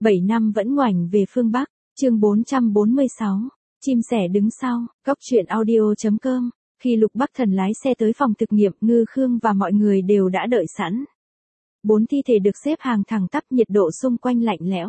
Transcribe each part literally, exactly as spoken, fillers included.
bảy năm vẫn ngoảnh về phương Bắc, chương bốn trăm bốn mươi sáu, chim sẻ đứng sau, góc truyện audio chấm com. Khi Lục Bắc Thần lái xe tới phòng thực nghiệm, Ngư Khương và mọi người đều đã đợi sẵn. Bốn thi thể được xếp hàng thẳng tắp, nhiệt độ xung quanh lạnh lẽo.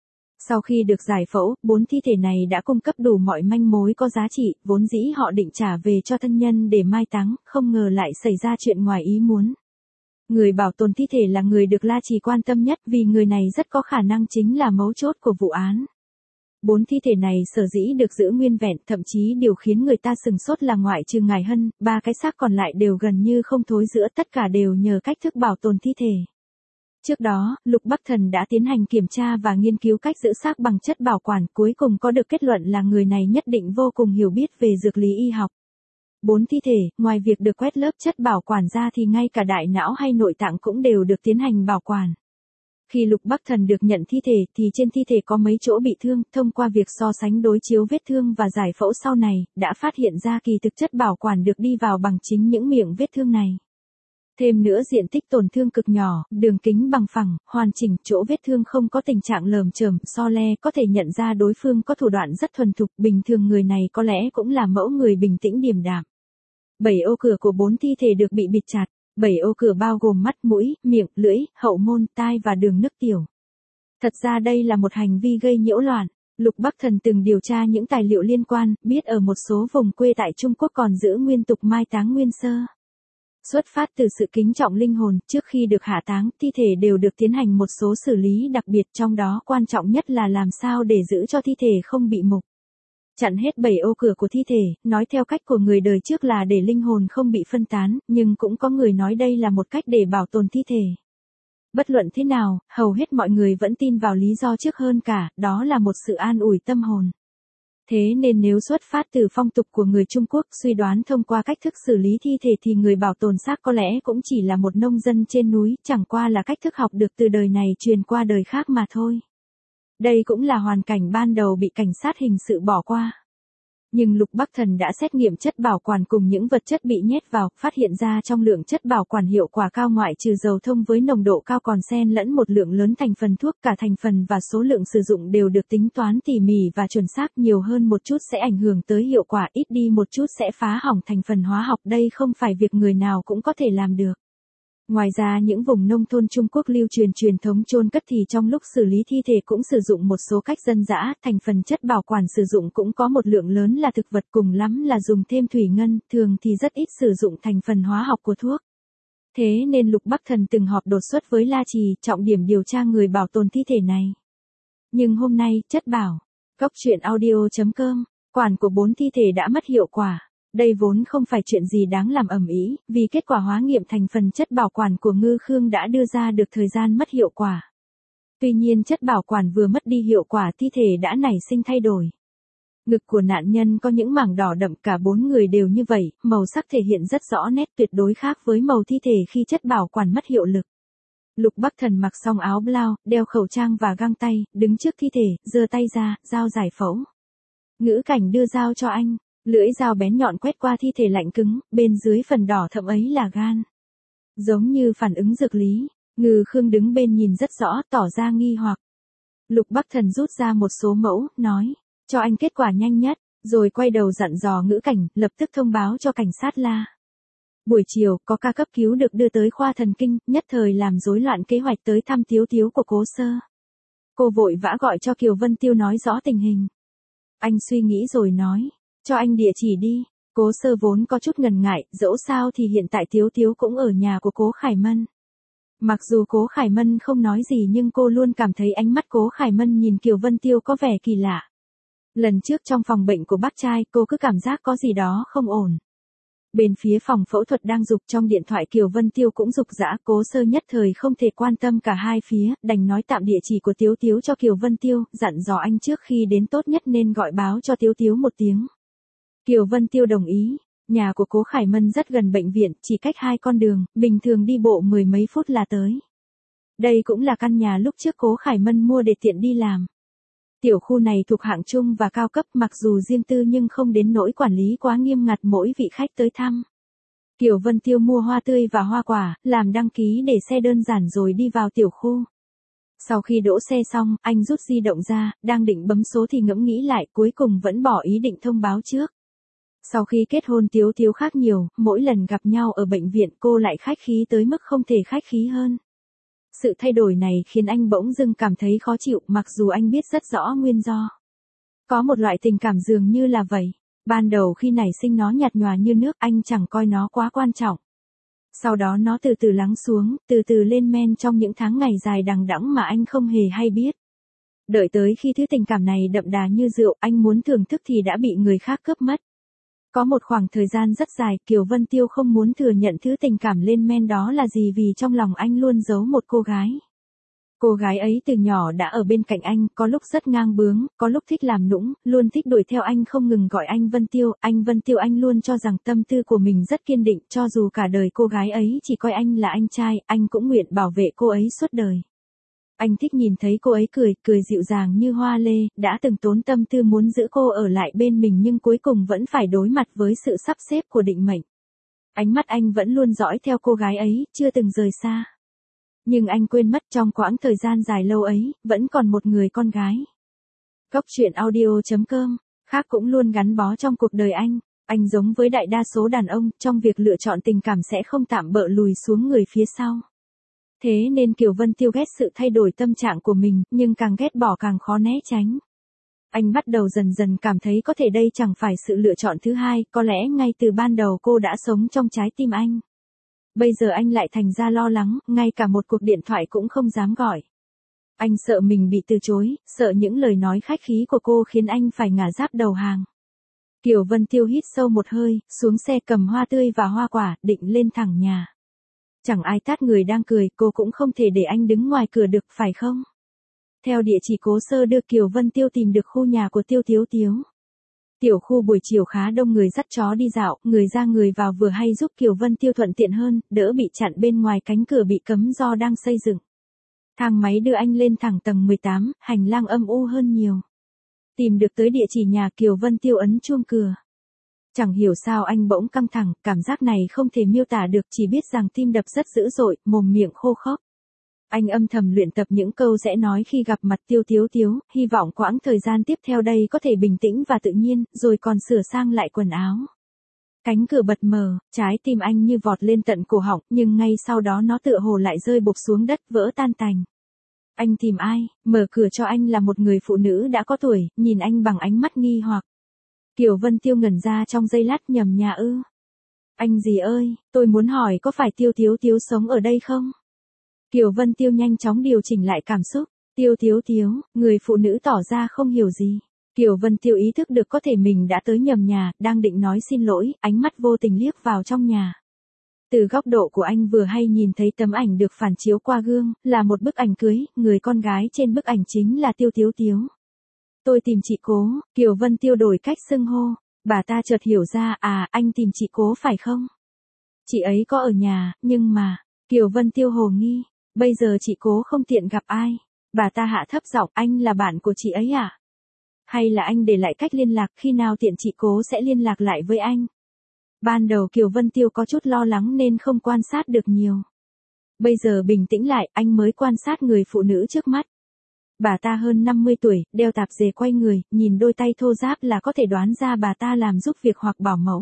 Sau khi được giải phẫu, bốn thi thể này đã cung cấp đủ mọi manh mối có giá trị, vốn dĩ họ định trả về cho thân nhân để mai táng, không ngờ lại xảy ra chuyện ngoài ý muốn. Người bảo tồn thi thể là người được La Trì quan tâm nhất vì người này rất có khả năng chính là mấu chốt của vụ án. Bốn thi thể này sở dĩ được giữ nguyên vẹn, thậm chí điều khiến người ta sừng sốt là ngoại trừ Ngải Hân, ba cái xác còn lại đều gần như không thối rữa, tất cả đều nhờ cách thức bảo tồn thi thể. Trước đó, Lục Bắc Thần đã tiến hành kiểm tra và nghiên cứu cách giữ xác bằng chất bảo quản, cuối cùng có được kết luận là người này nhất định vô cùng hiểu biết về dược lý y học. Bốn thi thể, ngoài việc được quét lớp chất bảo quản ra thì ngay cả đại não hay nội tạng cũng đều được tiến hành bảo quản. Khi Lục Bắc Thần được nhận thi thể thì trên thi thể có mấy chỗ bị thương, thông qua việc so sánh đối chiếu vết thương và giải phẫu sau này, đã phát hiện ra kỳ thực chất bảo quản được đi vào bằng chính những miệng vết thương này. Thêm nữa diện tích tổn thương cực nhỏ, đường kính bằng phẳng, hoàn chỉnh, chỗ vết thương không có tình trạng lởm chởm, so le, có thể nhận ra đối phương có thủ đoạn rất thuần thục, bình thường người này có lẽ cũng là mẫu người bình tĩnh điềm đạm. Bảy ô cửa của bốn thi thể được bị bịt chặt, bảy ô cửa bao gồm mắt, mũi, miệng, lưỡi, hậu môn, tai và đường nước tiểu. Thật ra đây là một hành vi gây nhiễu loạn. Lục Bắc Thần từng điều tra những tài liệu liên quan, biết ở một số vùng quê tại Trung Quốc còn giữ nguyên tục mai táng nguyên sơ. Xuất phát từ sự kính trọng linh hồn, trước khi được hạ táng, thi thể đều được tiến hành một số xử lý đặc biệt, trong đó quan trọng nhất là làm sao để giữ cho thi thể không bị mục. Chặn hết bảy ô cửa của thi thể, nói theo cách của người đời trước là để linh hồn không bị phân tán, nhưng cũng có người nói đây là một cách để bảo tồn thi thể. Bất luận thế nào, hầu hết mọi người vẫn tin vào lý do trước hơn cả, đó là một sự an ủi tâm hồn. Thế nên nếu xuất phát từ phong tục của người Trung Quốc, suy đoán thông qua cách thức xử lý thi thể thì người bảo tồn xác có lẽ cũng chỉ là một nông dân trên núi, chẳng qua là cách thức học được từ đời này truyền qua đời khác mà thôi. Đây cũng là hoàn cảnh ban đầu bị cảnh sát hình sự bỏ qua. Nhưng Lục Bắc Thần đã xét nghiệm chất bảo quản cùng những vật chất bị nhét vào, phát hiện ra trong lượng chất bảo quản hiệu quả cao ngoại trừ dầu thông với nồng độ cao còn xen lẫn một lượng lớn thành phần thuốc, cả thành phần và số lượng sử dụng đều được tính toán tỉ mỉ và chuẩn xác, nhiều hơn một chút sẽ ảnh hưởng tới hiệu quả, ít đi một chút sẽ phá hỏng thành phần hóa học, đây không phải việc người nào cũng có thể làm được. Ngoài ra những vùng nông thôn Trung Quốc lưu truyền truyền thống chôn cất thì trong lúc xử lý thi thể cũng sử dụng một số cách dân dã, thành phần chất bảo quản sử dụng cũng có một lượng lớn là thực vật, cùng lắm là dùng thêm thủy ngân, thường thì rất ít sử dụng thành phần hóa học của thuốc. Thế nên Lục Bắc Thần từng họp đột xuất với La Trì, trọng điểm điều tra người bảo tồn thi thể này. Nhưng hôm nay, chất bảo, góc truyện audio chấm com, quản của bốn thi thể đã mất hiệu quả. Đây vốn không phải chuyện gì đáng làm ầm ĩ, vì kết quả hóa nghiệm thành phần chất bảo quản của Ngư Khương đã đưa ra được thời gian mất hiệu quả. Tuy nhiên chất bảo quản vừa mất đi hiệu quả, thi thể đã nảy sinh thay đổi. Ngực của nạn nhân có những mảng đỏ đậm, cả bốn người đều như vậy, màu sắc thể hiện rất rõ nét, tuyệt đối khác với màu thi thể khi chất bảo quản mất hiệu lực. Lục Bắc Thần mặc xong áo blau, đeo khẩu trang và găng tay, đứng trước thi thể, giơ tay ra, dao giải phẫu. Ngữ Cảnh đưa dao cho anh. Lưỡi dao bén nhọn quét qua thi thể lạnh cứng, bên dưới phần đỏ thẫm ấy là gan. Giống như phản ứng dược lý, Ngư Khương đứng bên nhìn rất rõ, tỏ ra nghi hoặc. Lục Bắc Thần rút ra một số mẫu, nói, cho anh kết quả nhanh nhất, rồi quay đầu dặn dò Ngữ Cảnh, lập tức thông báo cho cảnh sát La. Buổi chiều, có ca cấp cứu được đưa tới khoa thần kinh, nhất thời làm rối loạn kế hoạch tới thăm Tiếu Tiếu của Cố Sơ. Cô vội vã gọi cho Kiều Vân Tiêu nói rõ tình hình. Anh suy nghĩ rồi nói. Cho anh địa chỉ đi. Cố Sơ vốn có chút ngần ngại, dẫu sao thì hiện tại Tiếu Tiếu cũng ở nhà của Cố Khải Mân. Mặc dù Cố Khải Mân không nói gì nhưng cô luôn cảm thấy ánh mắt Cố Khải Mân nhìn Kiều Vân Tiêu có vẻ kỳ lạ. Lần trước trong phòng bệnh của bác trai, cô cứ cảm giác có gì đó không ổn. Bên phía phòng phẫu thuật đang giục, trong điện thoại Kiều Vân Tiêu cũng giục giã, Cố Sơ nhất thời không thể quan tâm cả hai phía, đành nói tạm địa chỉ của Tiếu Tiếu cho Kiều Vân Tiêu, dặn dò anh trước khi đến tốt nhất nên gọi báo cho Tiếu Tiếu một tiếng. Kiều Vân Tiêu đồng ý, nhà của Cố Khải Mân rất gần bệnh viện, chỉ cách hai con đường, bình thường đi bộ mười mấy phút là tới. Đây cũng là căn nhà lúc trước Cố Khải Mân mua để tiện đi làm. Tiểu khu này thuộc hạng trung và cao cấp, mặc dù riêng tư nhưng không đến nỗi quản lý quá nghiêm ngặt mỗi vị khách tới thăm. Kiều Vân Tiêu mua hoa tươi và hoa quả, làm đăng ký để xe đơn giản rồi đi vào tiểu khu. Sau khi đỗ xe xong, anh rút di động ra, đang định bấm số thì ngẫm nghĩ lại, cuối cùng vẫn bỏ ý định thông báo trước. Sau khi kết hôn Tiếu Tiếu khác nhiều, mỗi lần gặp nhau ở bệnh viện cô lại khách khí tới mức không thể khách khí hơn. Sự thay đổi này khiến anh bỗng dưng cảm thấy khó chịu, mặc dù anh biết rất rõ nguyên do. Có một loại tình cảm dường như là vậy. Ban đầu khi nảy sinh nó nhạt nhòa như nước, anh chẳng coi nó quá quan trọng. Sau đó nó từ từ lắng xuống, từ từ lên men trong những tháng ngày dài đằng đẵng mà anh không hề hay biết. Đợi tới khi thứ tình cảm này đậm đà như rượu, anh muốn thưởng thức thì đã bị người khác cướp mất. Có một khoảng thời gian rất dài, Kiều Vân Tiêu không muốn thừa nhận thứ tình cảm lên men đó là gì vì trong lòng anh luôn giấu một cô gái. Cô gái ấy từ nhỏ đã ở bên cạnh anh, có lúc rất ngang bướng, có lúc thích làm nũng, luôn thích đuổi theo anh không ngừng gọi anh Vân Tiêu, anh Vân Tiêu anh luôn cho rằng tâm tư của mình rất kiên định, cho dù cả đời cô gái ấy chỉ coi anh là anh trai, anh cũng nguyện bảo vệ cô ấy suốt đời. Anh thích nhìn thấy cô ấy cười, cười dịu dàng như hoa lê, đã từng tốn tâm tư muốn giữ cô ở lại bên mình nhưng cuối cùng vẫn phải đối mặt với sự sắp xếp của định mệnh. Ánh mắt anh vẫn luôn dõi theo cô gái ấy, chưa từng rời xa. Nhưng anh quên mất trong quãng thời gian dài lâu ấy, vẫn còn một người con gái. Góc truyện audio chấm com, khác cũng luôn gắn bó trong cuộc đời anh. Anh giống với đại đa số đàn ông, trong việc lựa chọn tình cảm sẽ không tạm bợ lùi xuống người phía sau. Thế nên Kiều Vân Tiêu ghét sự thay đổi tâm trạng của mình, nhưng càng ghét bỏ càng khó né tránh. Anh bắt đầu dần dần cảm thấy có thể đây chẳng phải sự lựa chọn thứ hai, có lẽ ngay từ ban đầu cô đã sống trong trái tim anh. Bây giờ anh lại thành ra lo lắng, ngay cả một cuộc điện thoại cũng không dám gọi. Anh sợ mình bị từ chối, sợ những lời nói khách khí của cô khiến anh phải ngả giáp đầu hàng. Kiều Vân Tiêu hít sâu một hơi, xuống xe cầm hoa tươi và hoa quả, định lên thẳng nhà. Chẳng ai tát người đang cười, cô cũng không thể để anh đứng ngoài cửa được, phải không? Theo địa chỉ Cố Sơ đưa Kiều Vân Tiêu tìm được khu nhà của Tiêu Tiếu Tiếu. Tiểu khu buổi chiều khá đông người dắt chó đi dạo, người ra người vào vừa hay giúp Kiều Vân Tiêu thuận tiện hơn, đỡ bị chặn bên ngoài cánh cửa bị cấm do đang xây dựng. Thang máy đưa anh lên thẳng tầng mười tám, hành lang âm u hơn nhiều. Tìm được tới địa chỉ nhà Kiều Vân Tiêu ấn chuông cửa. Chẳng hiểu sao anh bỗng căng thẳng, cảm giác này không thể miêu tả được, chỉ biết rằng tim đập rất dữ dội, mồm miệng khô khốc. Anh âm thầm luyện tập những câu sẽ nói khi gặp mặt Tiêu Tiếu Tiếu, hy vọng quãng thời gian tiếp theo đây có thể bình tĩnh và tự nhiên, rồi còn sửa sang lại quần áo. Cánh cửa bật mở, trái tim anh như vọt lên tận cổ họng, nhưng ngay sau đó nó tựa hồ lại rơi bộp xuống đất, vỡ tan tành. Anh tìm ai? Mở cửa cho anh là một người phụ nữ đã có tuổi, nhìn anh bằng ánh mắt nghi hoặc. Kiều Vân Tiêu ngẩn ra trong giây lát, nhầm nhà ư? Anh gì ơi, tôi muốn hỏi có phải Tiêu Tiếu Tiếu sống ở đây không? Kiều Vân Tiêu nhanh chóng điều chỉnh lại cảm xúc. Tiêu Tiếu Tiếu, người phụ nữ tỏ ra không hiểu gì. Kiều Vân Tiêu ý thức được có thể mình đã tới nhầm nhà, đang định nói xin lỗi, ánh mắt vô tình liếc vào trong nhà. Từ góc độ của anh vừa hay nhìn thấy tấm ảnh được phản chiếu qua gương, là một bức ảnh cưới, người con gái trên bức ảnh chính là Tiêu Tiếu Tiếu. Tôi tìm chị Cố, Kiều Vân Tiêu đổi cách xưng hô, bà ta chợt hiểu ra, à, anh tìm chị Cố phải không? Chị ấy có ở nhà, nhưng mà, Kiều Vân Tiêu hồ nghi, bây giờ chị Cố không tiện gặp ai. Bà ta hạ thấp giọng, anh là bạn của chị ấy à? Hay là anh để lại cách liên lạc, khi nào tiện chị Cố sẽ liên lạc lại với anh? Ban đầu Kiều Vân Tiêu có chút lo lắng nên không quan sát được nhiều. Bây giờ bình tĩnh lại, anh mới quan sát người phụ nữ trước mắt. Bà ta hơn năm mươi tuổi, đeo tạp dề quay người, nhìn đôi tay thô ráp là có thể đoán ra bà ta làm giúp việc hoặc bảo mẫu.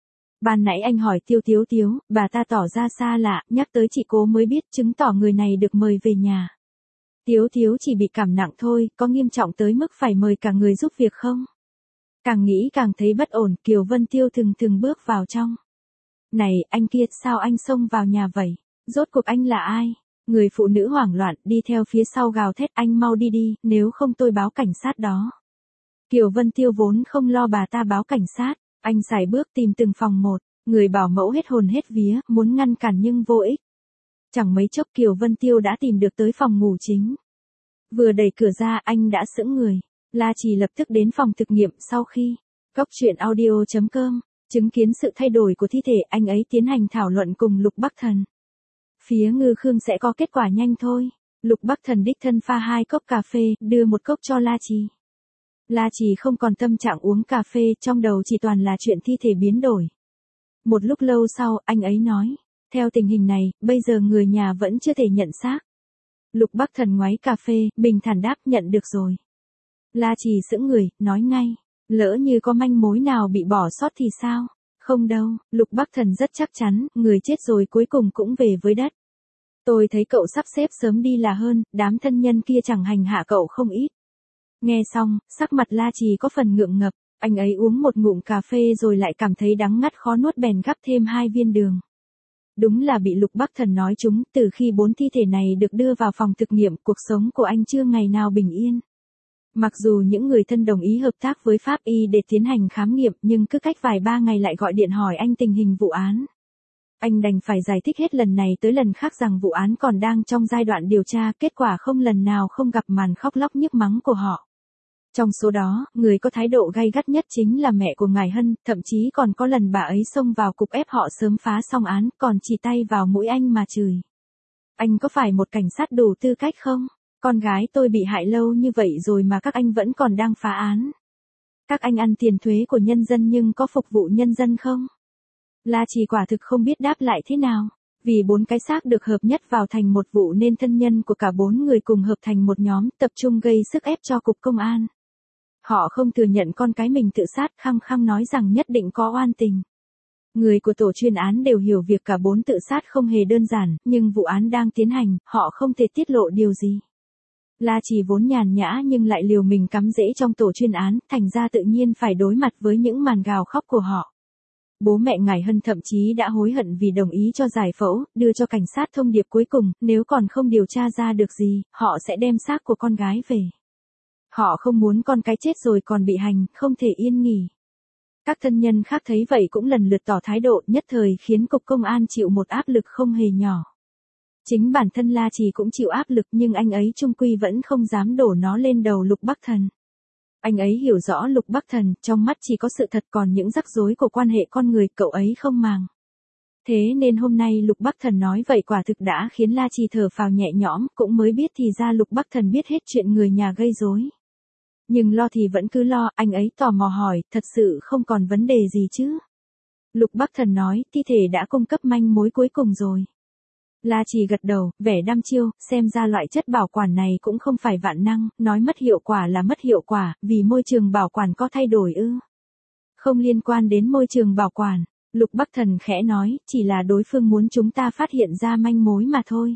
Ban nãy anh hỏi Tiêu Tiếu Tiếu, bà ta tỏ ra xa lạ, nhắc tới chị Cố mới biết, chứng tỏ người này được mời về nhà. Tiếu Tiếu chỉ bị cảm nặng thôi, có nghiêm trọng tới mức phải mời cả người giúp việc không? Càng nghĩ càng thấy bất ổn, Kiều Vân Tiêu từng từng bước vào trong. Này, anh kia, sao anh xông vào nhà vậy? Rốt cuộc anh là ai? Người phụ nữ hoảng loạn, đi theo phía sau gào thét, anh mau đi đi, nếu không tôi báo cảnh sát đó. Kiều Vân Tiêu vốn không lo bà ta báo cảnh sát, anh sải bước tìm từng phòng một, người bảo mẫu hết hồn hết vía, muốn ngăn cản nhưng vô ích. Chẳng mấy chốc Kiều Vân Tiêu đã tìm được tới phòng ngủ chính. Vừa đẩy cửa ra anh đã sững người. La Trì lập tức đến phòng thực nghiệm sau khi Góc truyện audio chấm com chứng kiến sự thay đổi của thi thể, anh ấy tiến hành thảo luận cùng Lục Bắc Thần. Phía Ngư Khương sẽ có kết quả nhanh thôi. Lục Bắc Thần đích thân pha hai cốc cà phê, đưa một cốc cho La Trì. La Trì không còn tâm trạng uống cà phê, trong đầu chỉ toàn là chuyện thi thể biến đổi. Một lúc lâu sau, anh ấy nói, theo tình hình này, bây giờ người nhà vẫn chưa thể nhận xác. Lục Bắc Thần ngoáy cà phê, bình thản đáp nhận được rồi. La Trì sững người, nói ngay, lỡ như có manh mối nào bị bỏ sót thì sao? Không đâu, Lục Bắc Thần rất chắc chắn, người chết rồi cuối cùng cũng về với đất. Tôi thấy cậu sắp xếp sớm đi là hơn, đám thân nhân kia chẳng hành hạ cậu không ít. Nghe xong, sắc mặt La Trì có phần ngượng ngập, anh ấy uống một ngụm cà phê rồi lại cảm thấy đắng ngắt khó nuốt bèn gắp thêm hai viên đường. Đúng là bị Lục Bắc Thần nói trúng, từ khi bốn thi thể này được đưa vào phòng thực nghiệm, cuộc sống của anh chưa ngày nào bình yên. Mặc dù những người thân đồng ý hợp tác với pháp y để tiến hành khám nghiệm nhưng cứ cách vài ba ngày lại gọi điện hỏi anh tình hình vụ án. Anh đành phải giải thích hết lần này tới lần khác rằng vụ án còn đang trong giai đoạn điều tra, kết quả không lần nào không gặp màn khóc lóc nhức mắng của họ. Trong số đó, người có thái độ gay gắt nhất chính là mẹ của ngài Hân, thậm chí còn có lần bà ấy xông vào cục ép họ sớm phá xong án, còn chỉ tay vào mũi anh mà chửi. Anh có phải một cảnh sát đủ tư cách không? Con gái tôi bị hại lâu như vậy rồi mà các anh vẫn còn đang phá án. Các anh ăn tiền thuế của nhân dân nhưng có phục vụ nhân dân không? La Trì quả thực không biết đáp lại thế nào. Vì bốn cái xác được hợp nhất vào thành một vụ nên thân nhân của cả bốn người cùng hợp thành một nhóm tập trung gây sức ép cho cục công an. Họ không thừa nhận con cái mình tự sát, khăng khăng nói rằng nhất định có oan tình. Người của tổ chuyên án đều hiểu việc cả bốn tự sát không hề đơn giản, nhưng vụ án đang tiến hành, họ không thể tiết lộ điều gì. La Trì vốn nhàn nhã nhưng lại liều mình cắm rễ trong tổ chuyên án, thành ra tự nhiên phải đối mặt với những màn gào khóc của họ. Bố mẹ ngài Hân thậm chí đã hối hận vì đồng ý cho giải phẫu, đưa cho cảnh sát thông điệp cuối cùng, nếu còn không điều tra ra được gì, họ sẽ đem xác của con gái về. Họ không muốn con cái chết rồi còn bị hành, không thể yên nghỉ. Các thân nhân khác thấy vậy cũng lần lượt tỏ thái độ, nhất thời khiến cục công an chịu một áp lực không hề nhỏ. Chính bản thân La Trì cũng chịu áp lực nhưng anh ấy chung quy vẫn không dám đổ nó lên đầu Lục Bắc Thần. Anh ấy hiểu rõ Lục Bắc Thần, trong mắt chỉ có sự thật còn những rắc rối của quan hệ con người cậu ấy không màng. Thế nên hôm nay Lục Bắc Thần nói vậy quả thực đã khiến La Trì thở phào nhẹ nhõm, cũng mới biết thì ra Lục Bắc Thần biết hết chuyện người nhà gây rối. Nhưng lo thì vẫn cứ lo, anh ấy tò mò hỏi, thật sự không còn vấn đề gì chứ? Lục Bắc Thần nói, thi thể đã cung cấp manh mối cuối cùng rồi. La Trì gật đầu, vẻ đăm chiêu, xem ra loại chất bảo quản này cũng không phải vạn năng, nói mất hiệu quả là mất hiệu quả, vì môi trường bảo quản có thay đổi ư. Không liên quan đến môi trường bảo quản, Lục Bắc Thần khẽ nói, chỉ là đối phương muốn chúng ta phát hiện ra manh mối mà thôi.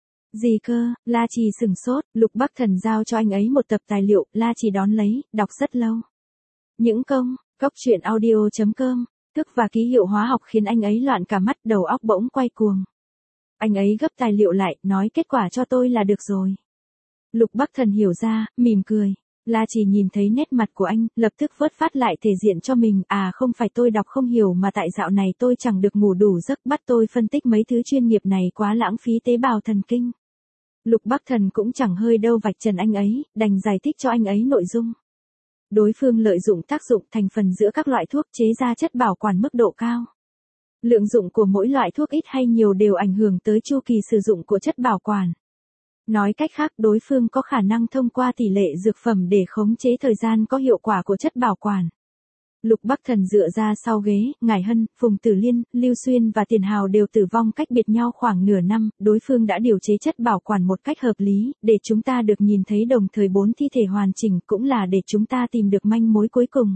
Gì cơ? La Trì sửng sốt, Lục Bắc Thần giao cho anh ấy một tập tài liệu, La Trì đón lấy, đọc rất lâu. Những công, góc truyện audio chấm com, thức và ký hiệu hóa học khiến anh ấy loạn cả mắt, đầu óc bỗng quay cuồng. Anh ấy gấp tài liệu lại, nói kết quả cho tôi là được rồi. Lục Bắc Thần hiểu ra, mỉm cười. La Trì nhìn thấy nét mặt của anh, lập tức vớt phát lại thể diện cho mình, à không phải tôi đọc không hiểu mà tại dạo này tôi chẳng được ngủ đủ giấc, bắt tôi phân tích mấy thứ chuyên nghiệp này quá lãng phí tế bào thần kinh. Lục Bắc Thần cũng chẳng hơi đâu vạch trần anh ấy, đành giải thích cho anh ấy nội dung. Đối phương lợi dụng tác dụng thành phần giữa các loại thuốc chế ra chất bảo quản mức độ cao. Lượng dụng của mỗi loại thuốc ít hay nhiều đều ảnh hưởng tới chu kỳ sử dụng của chất bảo quản. Nói cách khác, đối phương có khả năng thông qua tỷ lệ dược phẩm để khống chế thời gian có hiệu quả của chất bảo quản. Lục Bắc Thần dựa ra sau ghế, ngài Hân, Phùng Tử Liên, Lưu Xuyên và Tiền Hào đều tử vong cách biệt nhau khoảng nửa năm, đối phương đã điều chế chất bảo quản một cách hợp lý, để chúng ta được nhìn thấy đồng thời bốn thi thể hoàn chỉnh, cũng là để chúng ta tìm được manh mối cuối cùng.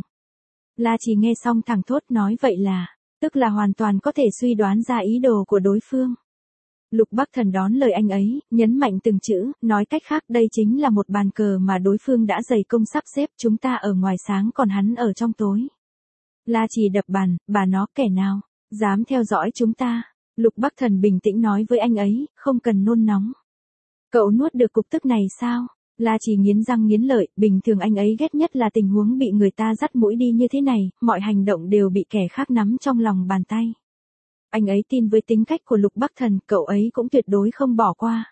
La Trì nghe xong thẳng thốt nói vậy là, tức là hoàn toàn có thể suy đoán ra ý đồ của đối phương. Lục Bắc Thần đón lời anh ấy, nhấn mạnh từng chữ, nói cách khác đây chính là một bàn cờ mà đối phương đã dày công sắp xếp, chúng ta ở ngoài sáng còn hắn ở trong tối. La Trì đập bàn, bà nó kẻ nào, dám theo dõi chúng ta. Lục Bắc Thần bình tĩnh nói với anh ấy, không cần nôn nóng. Cậu nuốt được cục tức này sao? La Trì nghiến răng nghiến lợi, bình thường anh ấy ghét nhất là tình huống bị người ta dắt mũi đi như thế này, mọi hành động đều bị kẻ khác nắm trong lòng bàn tay. Anh ấy tin với tính cách của Lục Bắc Thần, cậu ấy cũng tuyệt đối không bỏ qua.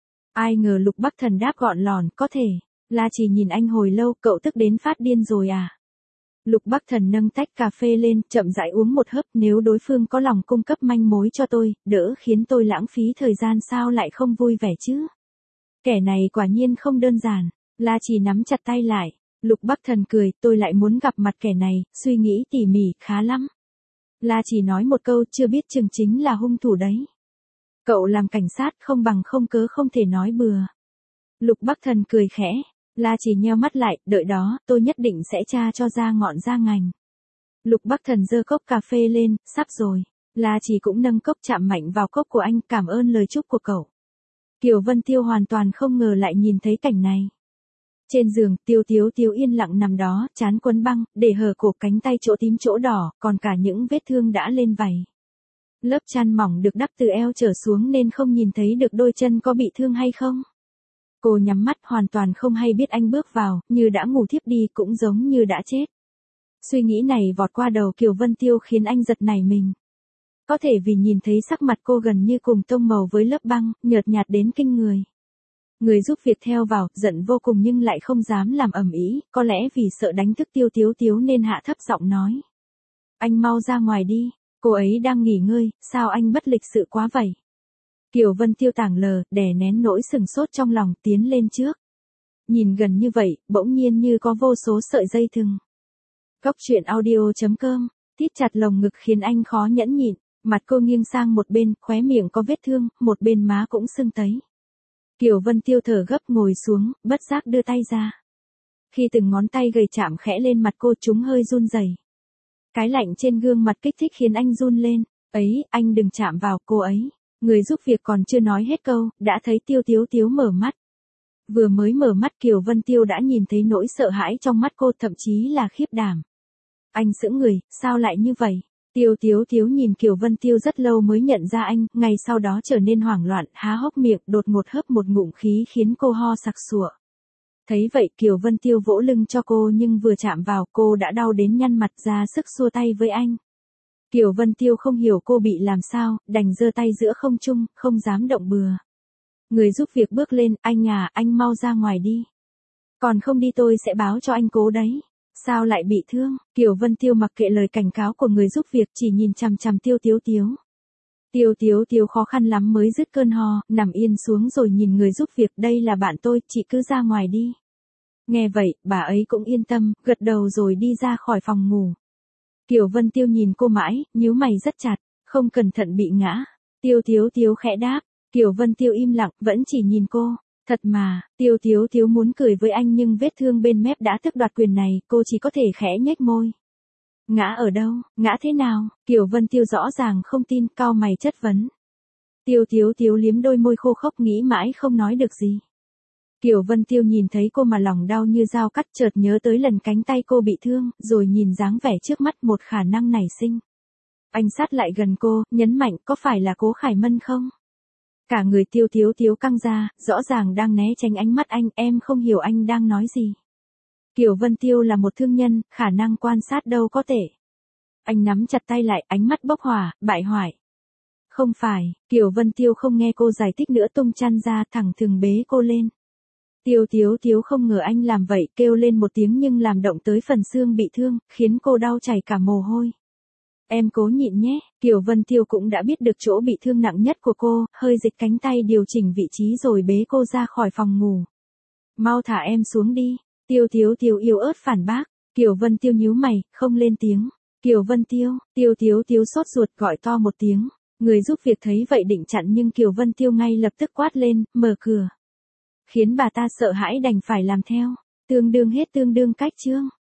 Ai ngờ Lục Bắc Thần đáp gọn lòn, có thể. La Trì nhìn anh hồi lâu, cậu tức đến phát điên rồi à? Lục Bắc Thần nâng tách cà phê lên, chậm rãi uống một hớp, nếu đối phương có lòng cung cấp manh mối cho tôi, đỡ khiến tôi lãng phí thời gian sao lại không vui vẻ chứ? Kẻ này quả nhiên không đơn giản. La Trì nắm chặt tay lại. Lục Bắc Thần cười, tôi lại muốn gặp mặt kẻ này, suy nghĩ tỉ mỉ, khá lắm. La Trì nói một câu, chưa biết chừng chính là hung thủ đấy. Cậu làm cảnh sát không bằng không cớ không thể nói bừa. Lục Bắc Thần cười khẽ. La Chỉ nheo mắt lại, đợi đó, tôi nhất định sẽ tra cho ra ngọn ra ngành. Lục Bắc Thần giơ cốc cà phê lên, sắp rồi. La Chỉ cũng nâng cốc chạm mạnh vào cốc của anh, cảm ơn lời chúc của cậu. Kiều Vân Tiêu hoàn toàn không ngờ lại nhìn thấy cảnh này. Trên giường, Tiêu Tiếu Tiếu yên lặng nằm đó, trán quấn băng, để hở cổ, cánh tay chỗ tím chỗ đỏ, còn cả những vết thương đã lên vảy. Lớp chăn mỏng được đắp từ eo trở xuống nên không nhìn thấy được đôi chân có bị thương hay không. Cô nhắm mắt hoàn toàn không hay biết anh bước vào, như đã ngủ thiếp đi cũng giống như đã chết. Suy nghĩ này vọt qua đầu Kiều Vân Tiêu khiến anh giật nảy mình. Có thể vì nhìn thấy sắc mặt cô gần như cùng tông màu với lớp băng, nhợt nhạt đến kinh người. Người giúp việc theo vào, giận vô cùng nhưng lại không dám làm ầm ĩ, có lẽ vì sợ đánh thức Tiêu Tiếu Tiếu nên hạ thấp giọng nói. Anh mau ra ngoài đi, cô ấy đang nghỉ ngơi, sao anh bất lịch sự quá vậy? Kiều Vân Tiêu tảng lờ, đè nén nỗi sừng sốt trong lòng, tiến lên trước. Nhìn gần như vậy, bỗng nhiên như có vô số sợi dây thừng. Góc truyện audio chấm com, tít chặt lồng ngực khiến anh khó nhẫn nhịn, mặt cô nghiêng sang một bên, khóe miệng có vết thương, một bên má cũng sưng tấy. Kiều Vân Tiêu thở gấp ngồi xuống, bất giác đưa tay ra. Khi từng ngón tay gầy chạm khẽ lên mặt cô chúng hơi run rẩy. Cái lạnh trên gương mặt kích thích khiến anh run lên, ấy, anh đừng chạm vào cô ấy. Người giúp việc còn chưa nói hết câu, đã thấy Tiêu Tiếu Tiếu mở mắt. Vừa mới mở mắt Kiều Vân Tiêu đã nhìn thấy nỗi sợ hãi trong mắt cô, thậm chí là khiếp đảm. Anh sững người, sao lại như vậy? Tiêu Tiếu Tiếu nhìn Kiều Vân Tiêu rất lâu mới nhận ra anh, ngay sau đó trở nên hoảng loạn, há hốc miệng, đột ngột hớp một ngụm khí khiến cô ho sặc sụa. Thấy vậy Kiều Vân Tiêu vỗ lưng cho cô nhưng vừa chạm vào cô đã đau đến nhăn mặt, ra sức xua tay với anh. Kiều Vân Tiêu không hiểu cô bị làm sao, đành giơ tay giữa không trung, không dám động bừa. Người giúp việc bước lên, anh à, anh mau ra ngoài đi. Còn không đi tôi sẽ báo cho anh cố đấy. Sao lại bị thương? Kiều Vân Tiêu mặc kệ lời cảnh cáo của người giúp việc, chỉ nhìn chằm chằm Tiêu Tiếu Tiếu. Tiêu Tiếu Tiếu khó khăn lắm mới dứt cơn ho, nằm yên xuống rồi nhìn người giúp việc, đây là bạn tôi, chị cứ ra ngoài đi. Nghe vậy, bà ấy cũng yên tâm, gật đầu rồi đi ra khỏi phòng ngủ. Kiều Vân Tiêu nhìn cô mãi, nhíu mày rất chặt, không cẩn thận bị ngã. Tiêu Tiếu Tiếu khẽ đáp, Kiều Vân Tiêu im lặng, vẫn chỉ nhìn cô. Thật mà, Tiêu Tiếu Tiếu muốn cười với anh nhưng vết thương bên mép đã tước đoạt quyền này, cô chỉ có thể khẽ nhếch môi. Ngã ở đâu, ngã thế nào? Kiều Vân Tiêu rõ ràng không tin, cau mày chất vấn. Tiêu Tiếu Tiếu liếm đôi môi khô khốc nghĩ mãi không nói được gì. Kiều Vân Tiêu nhìn thấy cô mà lòng đau như dao cắt, chợt nhớ tới lần cánh tay cô bị thương, rồi nhìn dáng vẻ trước mắt một khả năng nảy sinh. Anh sát lại gần cô, nhấn mạnh, có phải là Cố Khải Mân không? Cả người Tiêu Tiếu Tiếu căng ra, rõ ràng đang né tránh ánh mắt anh, em không hiểu anh đang nói gì. Kiều Vân Tiêu là một thương nhân, khả năng quan sát đâu có tệ. Anh nắm chặt tay lại, ánh mắt bốc hỏa, bại hoại. Không phải, Kiều Vân Tiêu không nghe cô giải thích nữa, tung chăn ra, thẳng thừng bế cô lên. Tiêu Tiếu Tiếu không ngờ anh làm vậy, kêu lên một tiếng nhưng làm động tới phần xương bị thương, khiến cô đau chảy cả mồ hôi. Em cố nhịn nhé, Kiều Vân Tiêu cũng đã biết được chỗ bị thương nặng nhất của cô, hơi dịch cánh tay điều chỉnh vị trí rồi bế cô ra khỏi phòng ngủ. Mau thả em xuống đi, Tiêu Tiếu Tiếu yếu ớt phản bác, Kiều Vân Tiêu nhíu mày, không lên tiếng. Kiều Vân Tiêu, Tiêu Tiếu Tiếu sốt ruột gọi to một tiếng, người giúp việc thấy vậy định chặn nhưng Kiều Vân Tiêu ngay lập tức quát lên, mở cửa. Khiến bà ta sợ hãi đành phải làm theo, tương đương hết tương đương cách chương.